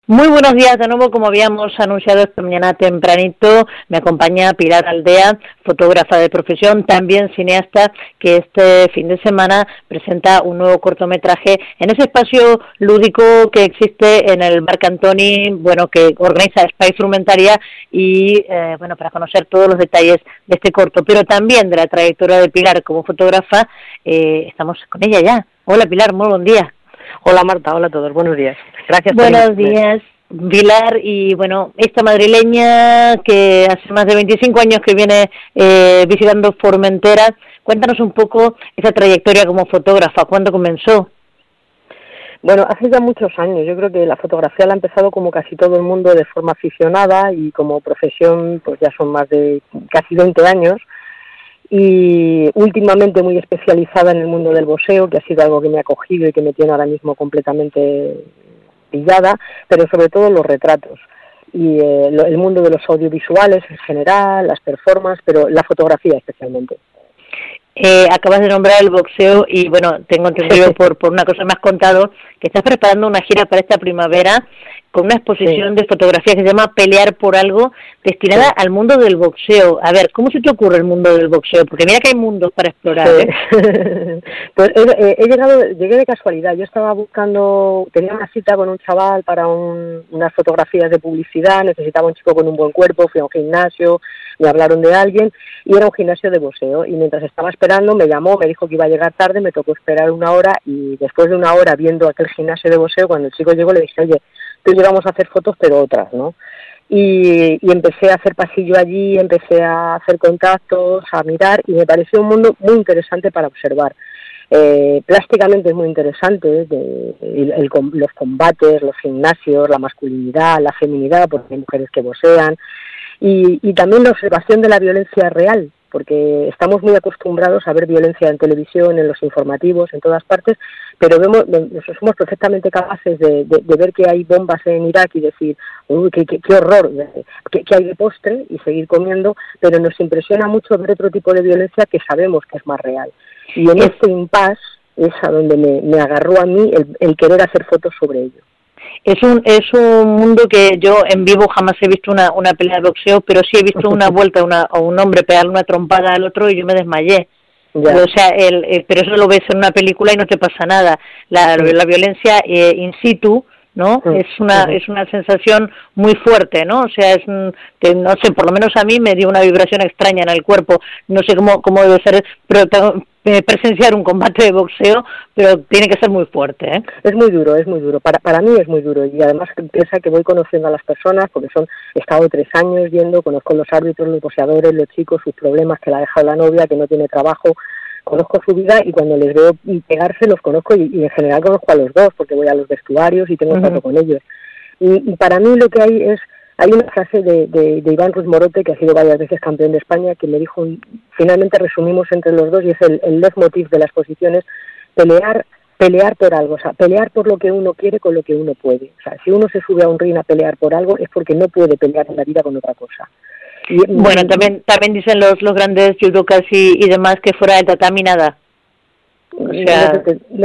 Muy buenos días de nuevo, como habíamos anunciado esta mañana tempranito, me acompaña Pilar Aldea, fotógrafa de profesión, también cineasta, que este fin de semana presenta un nuevo cortometraje en ese espacio lúdico que existe en el Bar Cantoni, que organiza Espai Frumentaria y, para conocer todos los detalles de este corto, pero también de la trayectoria de Pilar como fotógrafa, estamos con ella ya. Hola Pilar, muy buen día. Hola Marta, hola a todos, buenos días. Gracias por Buenos días, Pilar, y esta madrileña que hace más de 25 años que viene visitando Formentera, cuéntanos un poco esa trayectoria como fotógrafa, ¿cuándo comenzó? Bueno, hace ya muchos años, yo creo que la fotografía la ha empezado como casi todo el mundo de forma aficionada y como profesión pues ya son más de casi 20 años. Y últimamente muy especializada en el mundo del boxeo, que ha sido algo que me ha cogido y que me tiene ahora mismo completamente pillada, pero sobre todo los retratos y el mundo de los audiovisuales en general, las performances, pero la fotografía especialmente. Acabas de nombrar el boxeo y tengo entendido por una cosa que me has contado que estás preparando una gira para esta primavera con una exposición de fotografía que se llama Pelear por algo, destinada al mundo del boxeo. A ver, ¿cómo se te ocurre el mundo del boxeo? Porque mira que hay mundos para explorar, ¿eh? Pues llegué de casualidad. Yo estaba tenía una cita con un chaval para unas fotografías de publicidad, necesitaba un chico con un buen cuerpo, fui a un gimnasio, me hablaron de alguien y era un gimnasio de boxeo. Y mientras estaba esperando me llamó, me dijo que iba a llegar tarde, me tocó esperar una hora y después de una hora viendo aquel gimnasio de boxeo, cuando el chico llegó le dije, oye, tú íbamos a hacer fotos pero otras, ¿no? Y empecé a hacer pasillo allí, empecé a hacer contactos, a mirar y me pareció un mundo muy interesante para observar. Plásticamente es muy interesante, los combates, los gimnasios, la masculinidad, la feminidad, porque hay mujeres que boxean, y también la observación de la violencia real, porque estamos muy acostumbrados a ver violencia en televisión, en los informativos, en todas partes, pero somos perfectamente capaces de ver que hay bombas en Irak y decir, uy, qué horror, que hay de postre y seguir comiendo, pero nos impresiona mucho ver otro tipo de violencia que sabemos que es más real. Y en este impasse es a donde me agarró a mí el querer hacer fotos sobre ello. Es un mundo que yo en vivo jamás he visto una pelea de boxeo, pero sí he visto una vuelta a un hombre pegarle una trompada al otro y yo me desmayé. Ya. O sea, pero eso lo ves en una película y no te pasa nada. La violencia in situ, ¿no? Es una sensación muy fuerte, ¿no? O sea, que no sé, por lo menos a mí me dio una vibración extraña en el cuerpo. No sé cómo debe ser presenciar un combate de boxeo, pero tiene que ser muy fuerte, ¿eh? Es muy duro. Para mí es muy duro y además piensa que voy conociendo a las personas porque he estado 3 años yendo, conozco los árbitros, los boxeadores, los chicos, sus problemas, que la ha dejado la novia, que no tiene trabajo. Conozco su vida y cuando les veo pegarse los conozco y en general conozco a los dos porque voy a los vestuarios y tengo trato con ellos. Y para mí lo que hay una frase de Iván Ruiz Morote, que ha sido varias veces campeón de España, que me dijo, finalmente resumimos entre los dos y es el leitmotiv de las posiciones, pelear por algo, o sea, pelear por lo que uno quiere con lo que uno puede. O sea, si uno se sube a un ring a pelear por algo es porque no puede pelear en la vida con otra cosa. También dicen los grandes judokas y demás que fuera del tatami nada. O sea,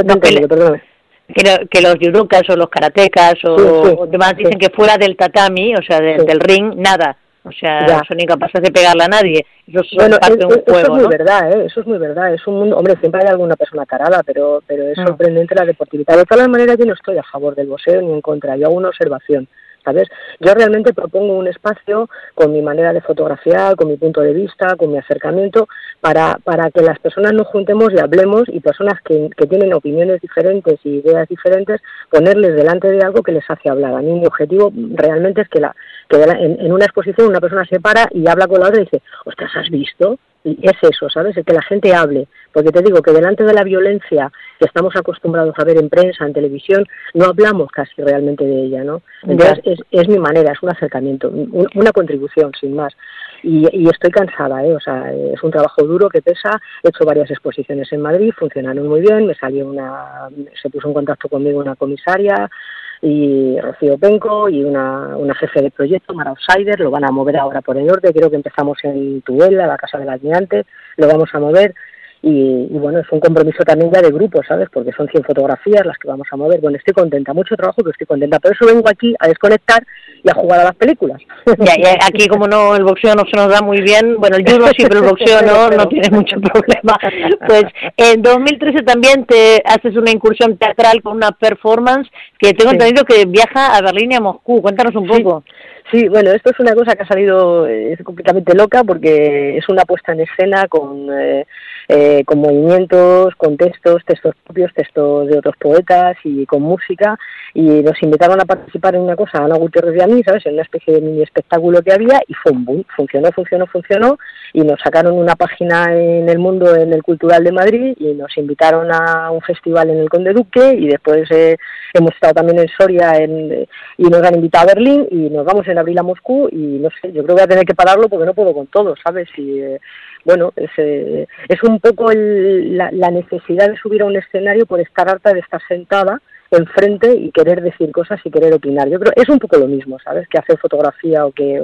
que los judokas o los karatecas o demás dicen que fuera del tatami, o sea, del ring, nada. O sea, son incapaces de pegarle a nadie. Eso es parte de un juego, eso es muy ¿no? verdad, eso es muy verdad. Es un mundo, hombre, siempre hay alguna persona tarada, pero es sorprendente la deportividad. De todas maneras, yo no estoy a favor del boxeo ni en contra. Yo hago una observación, ¿sabes? Yo realmente propongo un espacio con mi manera de fotografiar, con mi punto de vista, con mi acercamiento, para que las personas nos juntemos y hablemos y personas que tienen opiniones diferentes y ideas diferentes, ponerles delante de algo que les hace hablar. A mí mi objetivo realmente es que en una exposición una persona se para y habla con la otra y dice, ostras, ¿has visto? Y es eso, ¿sabes? Es que la gente hable, porque te digo que delante de la violencia que estamos acostumbrados a ver en prensa, en televisión, no hablamos casi realmente de ella, ¿no? Entonces es mi manera, es un acercamiento, una contribución, sin más. Y estoy cansada, o sea, es un trabajo duro que pesa. He hecho varias exposiciones en Madrid, funcionaron muy bien, se puso en contacto conmigo una comisaria y Rocío Penco y una jefe de proyecto, Mara Outsider, lo van a mover ahora por el norte, creo que empezamos en Tudela, la Casa del Almirante, lo vamos a mover y bueno, es un compromiso también ya de grupo, ¿sabes? Porque son 100 fotografías las que vamos a mover. Bueno, estoy contenta, mucho trabajo, pero estoy contenta. Por eso vengo aquí a desconectar y a jugar a las películas. Ya, y aquí como no, el boxeo no se nos da muy bien, bueno, el judo sí, pero el boxeo no tiene mucho problema. Pues en 2013 también te haces una incursión teatral con una performance que tengo entendido que viaja a Berlín y a Moscú. Cuéntanos un poco. Sí, bueno, esto es una cosa que ha salido es completamente loca porque es una puesta en escena con movimientos, con textos propios, textos de otros poetas y con música, y nos invitaron a participar en una cosa, Ana Gutiérrez y a mí, ¿sabes?, en una especie de mini espectáculo que había, y fue un boom, funcionó, y nos sacaron una página en El Mundo, en el Cultural de Madrid, y nos invitaron a un festival en el Conde Duque, y después hemos estado también en Soria y nos han invitado a Berlín, y nos vamos en abril a Moscú, y no sé, yo creo que voy a tener que pararlo porque no puedo con todo, ¿sabes? Y bueno, es un poco la necesidad de subir a un escenario por estar harta de estar sentada enfrente y querer decir cosas y querer opinar. Yo creo es un poco lo mismo, ¿sabes?, que hacer fotografía o que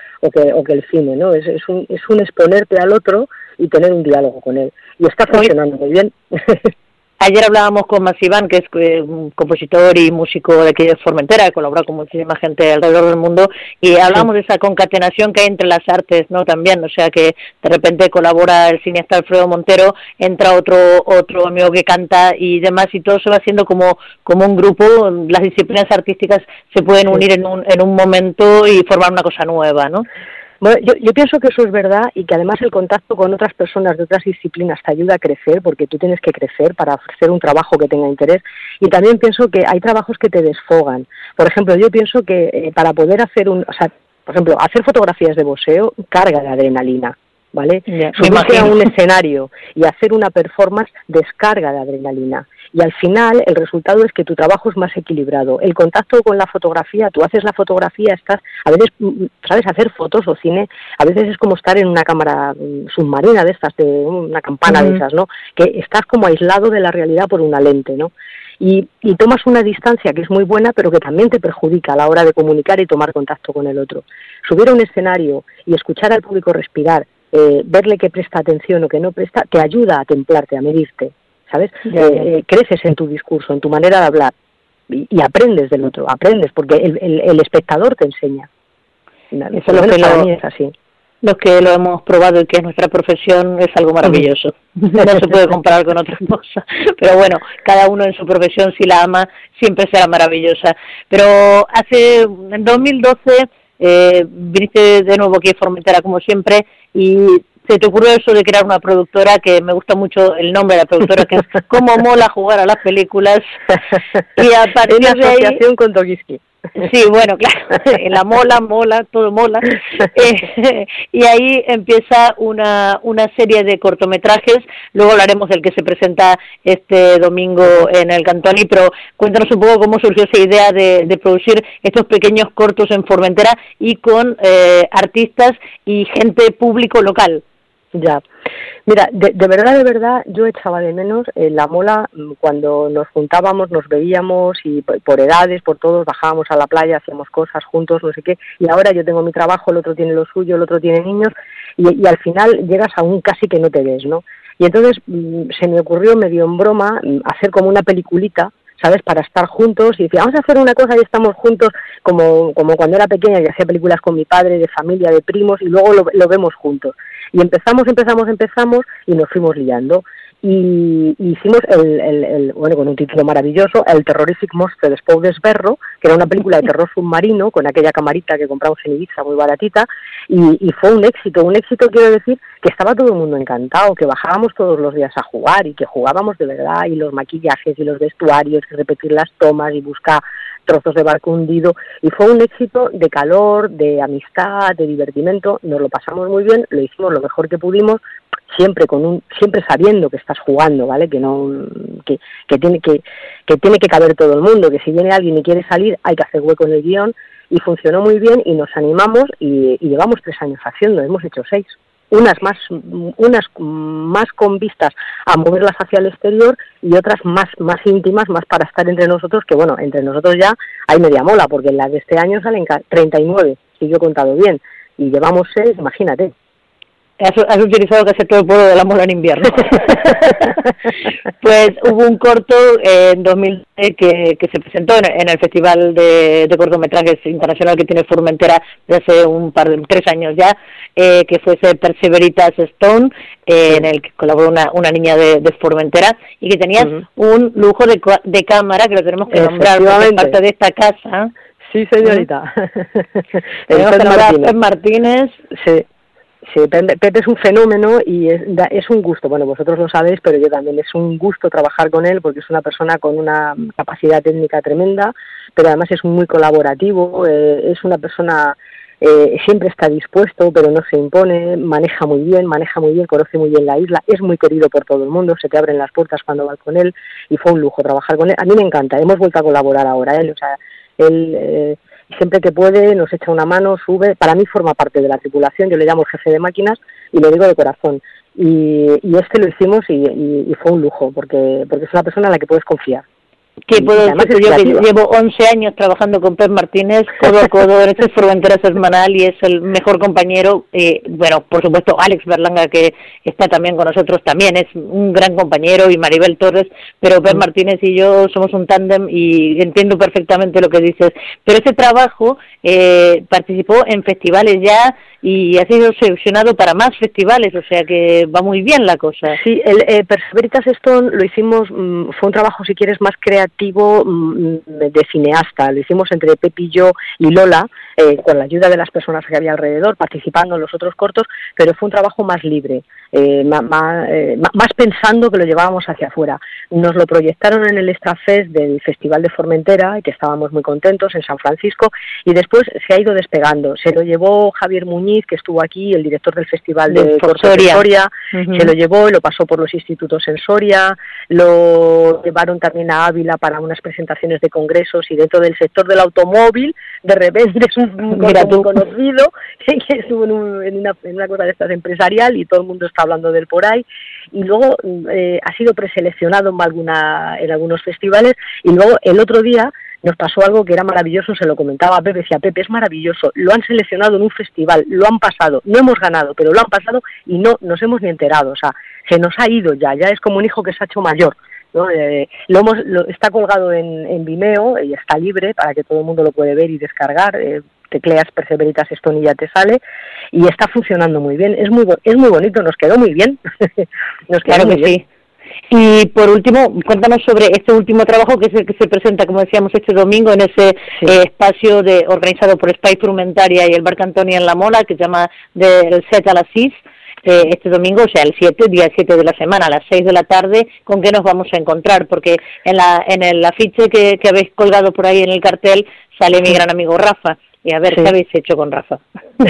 el cine, ¿no? Es un exponerte al otro y tener un diálogo con él. Y está funcionando muy bien. Ayer hablábamos con Masiván, que es un compositor y músico de aquí de Formentera, que colabora con muchísima gente alrededor del mundo, y hablábamos de esa concatenación que hay entre las artes, ¿no?, también, o sea, que de repente colabora el cineasta Alfredo Montero, entra otro amigo que canta y demás, y todo se va haciendo como un grupo. Las disciplinas artísticas se pueden unir en un momento y formar una cosa nueva, ¿no? Bueno, yo pienso que eso es verdad, y que además el contacto con otras personas de otras disciplinas te ayuda a crecer, porque tú tienes que crecer para ofrecer un trabajo que tenga interés, y también pienso que hay trabajos que te desfogan. Por ejemplo, yo pienso que para poder hacer por ejemplo, hacer fotografías de boxeo carga de adrenalina, ¿vale? Subirte a un escenario y hacer una performance descarga de adrenalina. Y al final el resultado es que tu trabajo es más equilibrado. El contacto con la fotografía, tú haces la fotografía, a veces, ¿sabes?, hacer fotos o cine, a veces es como estar en una cámara submarina de estas, de una campana de esas, ¿no?, que estás como aislado de la realidad por una lente, ¿no? Y tomas una distancia que es muy buena, pero que también te perjudica a la hora de comunicar y tomar contacto con el otro. Subir a un escenario y escuchar al público respirar, verle que presta atención o que no presta, te ayuda a templarte, a medirte, ¿sabes? Creces en tu discurso, en tu manera de hablar, y aprendes del otro, porque el espectador te enseña. Eso es lo que para mí es así. Los que lo hemos probado y que es nuestra profesión, es algo maravilloso. No se puede comparar con otra cosa. Pero bueno, cada uno en su profesión, si la ama, siempre será maravillosa. Pero en 2012 viniste de nuevo aquí a Formentera, como siempre, y se te ocurrió eso de crear una productora, que me gusta mucho el nombre de la productora, que es Cómo mola jugar a las películas. Y a partir de ahí, asociación con Tokiski. Sí, bueno, claro, la mola, todo mola. Y ahí empieza una serie de cortometrajes. Luego hablaremos del que se presenta este domingo en el Cantoni, pero cuéntanos un poco cómo surgió esa idea de producir estos pequeños cortos en Formentera y con artistas y gente público local. Ya, mira, de verdad, yo echaba de menos la mola cuando nos juntábamos, nos veíamos y por edades, por todos, bajábamos a la playa, hacíamos cosas juntos, no sé qué, y ahora yo tengo mi trabajo, el otro tiene lo suyo, el otro tiene niños, y al final llegas a un casi que no te ves, ¿no? Y entonces se me ocurrió medio en broma hacer como una peliculita, ¿sabes?, para estar juntos, y decía, vamos a hacer una cosa y estamos juntos, como cuando era pequeña, que hacía películas con mi padre, de familia, de primos, y luego lo vemos juntos. Y empezamos y nos fuimos liando. Y hicimos bueno, con un título maravilloso, El Terrorific Monster de Pau d'Esberro, que era una película de terror submarino con aquella camarita que compramos en Ibiza muy baratita, y fue un éxito quiero decir que estaba todo el mundo encantado, que bajábamos todos los días a jugar y que jugábamos de verdad, y los maquillajes y los vestuarios, y repetir las tomas y buscar trozos de barco hundido, y fue un éxito de calor, de amistad, de divertimento. Nos lo pasamos muy bien, lo hicimos lo mejor que pudimos, siempre sabiendo que estás jugando, ¿vale? Que tiene que caber todo el mundo, que si viene alguien y quiere salir hay que hacer hueco en el guión, y funcionó muy bien, y nos animamos y llevamos 3 años haciendo, hemos hecho 6. Unas más con vistas a moverlas hacia el exterior, y otras más íntimas, más para estar entre nosotros, que bueno, entre nosotros ya hay media mola, porque en las de este año salen 39, si yo he contado bien, y llevamos 6, imagínate. Has utilizado casi todo el pueblo de la Mola en invierno. Pues hubo un corto en 2000 que se presentó en el Festival de Cortometrajes Internacional que tiene Formentera desde hace 3 años ya, que fue ese Perseveritas Stone, en el que colaboró una niña de Formentera, y que tenías un lujo de cámara que lo tenemos que nombrar porque parte de esta casa. Sí, señorita. Tenemos que nombrar a Pep Martínez. Sí. Sí, Pepe es un fenómeno y es un gusto, bueno, vosotros lo sabéis, pero yo también, es un gusto trabajar con él porque es una persona con una capacidad técnica tremenda, pero además es muy colaborativo, es una persona, siempre está dispuesto, pero no se impone, maneja muy bien, conoce muy bien la isla, es muy querido por todo el mundo, se te abren las puertas cuando vas con él y fue un lujo trabajar con él. A mí me encanta, hemos vuelto a colaborar ahora, o sea, él siempre que puede nos echa una mano, sube, para mí forma parte de la tripulación, yo le llamo jefe de máquinas y lo digo de corazón, y lo hicimos y fue un lujo, porque es una persona en la que puedes confiar. ¿Qué puedo decir? Yo que llevo 11 años trabajando con Pep Martínez, codo a codo en este Formentera semanal, y es el mejor compañero. Bueno, por supuesto, Alex Berlanga, que está también con nosotros, también es un gran compañero, y Maribel Torres, pero Pep Martínez y yo somos un tándem y entiendo perfectamente lo que dices. Pero ese trabajo participó en festivales ya y ha sido seleccionado para más festivales, o sea que va muy bien la cosa. Sí, el Perseveritas Stone lo hicimos, fue un trabajo, si quieres, más creativo de cineasta. Lo hicimos entre Pepe y yo y Lola, con la ayuda de las personas que había alrededor, participando en los otros cortos, pero fue un trabajo más libre, más pensando que lo llevábamos hacia afuera. Nos lo proyectaron en el Extra Fest del Festival de Formentera, que estábamos muy contentos, en San Francisco, y después se ha ido despegando. Se lo llevó Javier Muñiz, que estuvo aquí, el director del Festival de Cortos de Soria, se lo llevó y lo pasó por los institutos en Soria, lo llevaron también a Ávila para unas presentaciones de congresos, y dentro del sector del automóvil, de repente es un conocido, que estuvo en una cosa de estas empresarial y todo el mundo está hablando de él por ahí, y luego ha sido preseleccionado en algunos festivales, y luego el otro día nos pasó algo que era maravilloso, se lo comentaba a Pepe, decía, Pepe, es maravilloso, lo han seleccionado en un festival, lo han pasado, no hemos ganado, pero lo han pasado y no nos hemos ni enterado, o sea, se nos ha ido ya es como un hijo que se ha hecho mayor, ¿no? Está colgado en Vimeo y está libre para que todo el mundo lo puede ver y descargar, tecleas Perseveritas Stone y ya te sale, y está funcionando muy bien, es muy bonito, nos quedó muy bien. Claro que sí. Y por último, cuéntanos sobre este último trabajo que es el que se presenta, como decíamos, este domingo en ese espacio organizado por Spy Frumentaria y el Bar Cantoni en La Mola, que se llama del 7 a las 6, este domingo, o sea, día 7 de la semana, a las 6 de la tarde. ¿Con qué nos vamos a encontrar? Porque en el afiche que habéis colgado por ahí en el cartel sale mi gran amigo Rafa. Y a ver, ¿qué habéis hecho con Rafa?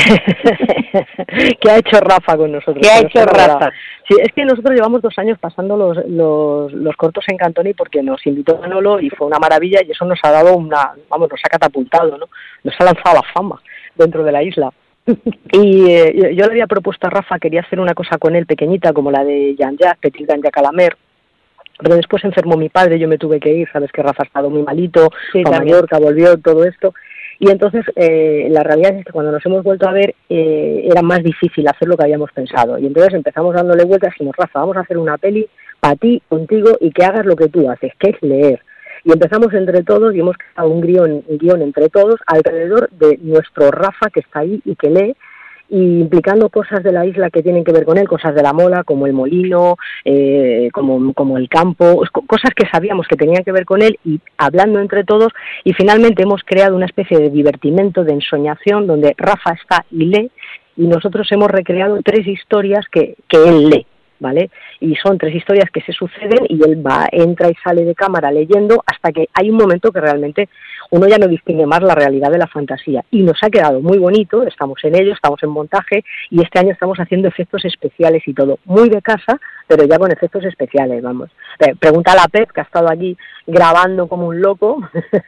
¿Qué ha hecho Rafa con nosotros? ¿Qué ha hecho Rafa? Sí, es que nosotros llevamos 2 años pasando los cortos en Cantoni porque nos invitó Manolo y fue una maravilla, y eso nos ha dado nos ha catapultado, ¿no? Nos ha lanzado la fama dentro de la isla. Y yo le había propuesto a Rafa, quería hacer una cosa con él pequeñita, como la de Jean-Jacques, Petit Jean-Jacques Calamer, pero después enfermó mi padre, yo me tuve que ir, sabes que Rafa ha estado muy malito, a Mallorca, volvió, todo esto. Y entonces la realidad es que cuando nos hemos vuelto a ver era más difícil hacer lo que habíamos pensado. Y entonces empezamos dándole vueltas y dijimos, Rafa, vamos a hacer una peli para ti, contigo, y que hagas lo que tú haces, que es leer. Y empezamos entre todos y hemos creado un guión entre todos alrededor de nuestro Rafa, que está ahí y que lee, y implicando cosas de la isla que tienen que ver con él, cosas de la Mola, como el molino, como el campo, cosas que sabíamos que tenían que ver con él, y hablando entre todos, y finalmente hemos creado una especie de divertimento, de ensoñación, donde Rafa está y lee, y nosotros hemos recreado 3 historias que él lee, ¿vale? Y son 3 historias que se suceden y él entra y sale de cámara leyendo hasta que hay un momento que realmente uno ya no distingue más la realidad de la fantasía. Y nos ha quedado muy bonito, estamos en ello, estamos en montaje, y este año estamos haciendo efectos especiales y todo, muy de casa, pero ya con efectos especiales, vamos. Pregúntale a Pep, que ha estado allí grabando como un loco.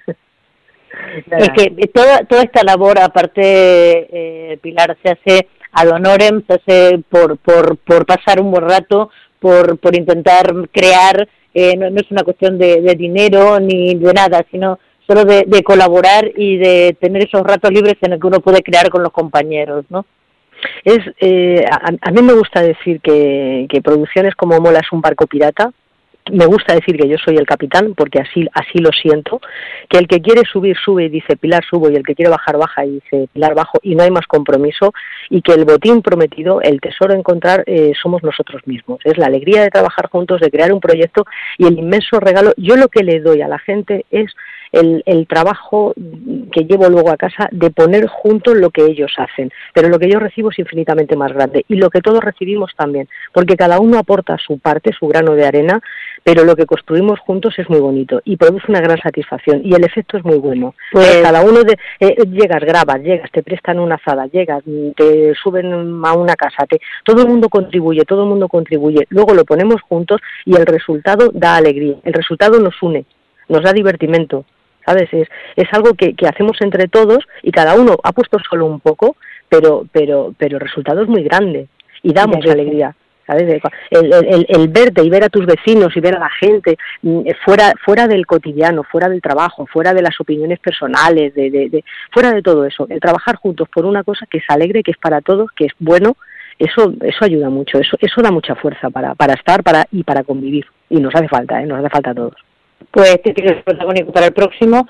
Es que toda esta labor, aparte, Pilar, se hace ad honorem, se hace por pasar un buen rato, por intentar crear, no es una cuestión de dinero ni de nada, sino solo de colaborar y de tener esos ratos libres en el que uno puede crear con los compañeros, ¿no? A mí me gusta decir que producciones como Mola es un barco pirata. Me gusta decir que yo soy el capitán, porque así lo siento, que el que quiere subir, sube y dice Pilar subo, y el que quiere bajar, baja y dice Pilar bajo, y no hay más compromiso, y que el botín prometido, el tesoro a encontrar, somos nosotros mismos. Es la alegría de trabajar juntos, de crear un proyecto, y el inmenso regalo. Yo lo que le doy a la gente es el trabajo que llevo luego a casa de poner juntos lo que ellos hacen, pero lo que yo recibo es infinitamente más grande, y lo que todos recibimos también, porque cada uno aporta su parte, su grano de arena, pero lo que construimos juntos es muy bonito y produce una gran satisfacción, y el efecto es muy bueno. Pues cada uno llegas, grabas, te prestan una azada, llegas, te suben a una casa, todo el mundo contribuye, luego lo ponemos juntos y el resultado da alegría, el resultado nos une, nos da divertimento, ¿sabes? Es algo que hacemos entre todos, y cada uno ha puesto solo un poco, pero el resultado es muy grande y da mucha alegría, ¿sabes? El verte y ver a tus vecinos y ver a la gente fuera del cotidiano, fuera del trabajo, fuera de las opiniones personales, fuera de todo eso, el trabajar juntos por una cosa que es alegre, que es para todos, que es bueno, eso ayuda mucho, eso da mucha fuerza para estar y para convivir, y nos hace falta, nos hace falta a todos. Pues te tienes protagónico para el próximo.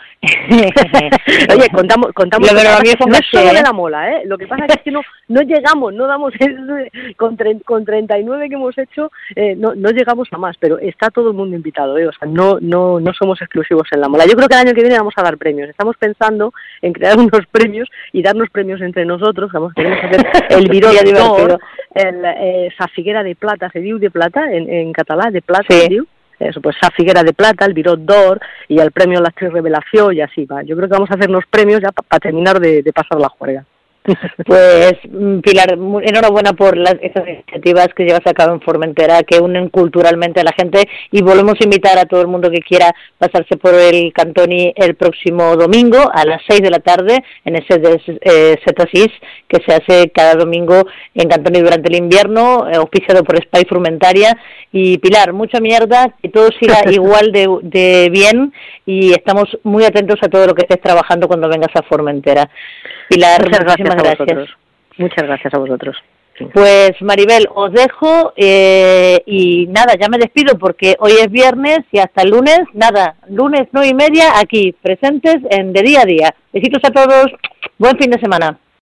Oye, contamos no es solo de la Mola, lo que pasa es que no llegamos, no damos con 39 que hemos hecho, no llegamos a más, pero está todo el mundo invitado, o sea, no somos exclusivos en la Mola. Yo creo que el año que viene vamos a dar premios, estamos pensando en crear unos premios y darnos premios entre nosotros. Queremos hacer el Viró d'Or, Sa Figuera de Plata, se diu de plata en catalán, de plata, sí. Eso, pues Sa Figuera de Plata, el Viró d'Or y el premio a la actriz revelación, y así va. Yo creo que vamos a hacernos premios ya para terminar de pasar la juerga. Pues Pilar, enhorabuena por estas iniciativas que llevas a cabo en Formentera, que unen culturalmente a la gente, y volvemos a invitar a todo el mundo que quiera pasarse por el Cantoni el próximo domingo a las 6 de la tarde en ese Setasis que se hace cada domingo en Cantoni durante el invierno, auspiciado por Spy Frumentaria. Y Pilar, mucha mierda, que todo siga igual de bien, y estamos muy atentos a todo lo que estés trabajando cuando vengas a Formentera. Pilar, muchísimas gracias. Muchas gracias a vosotros. Sí. Pues Maribel, os dejo y nada, ya me despido porque hoy es viernes y hasta el lunes, lunes 9:30 aquí, presentes en De Día a Día. Besitos a todos, buen fin de semana.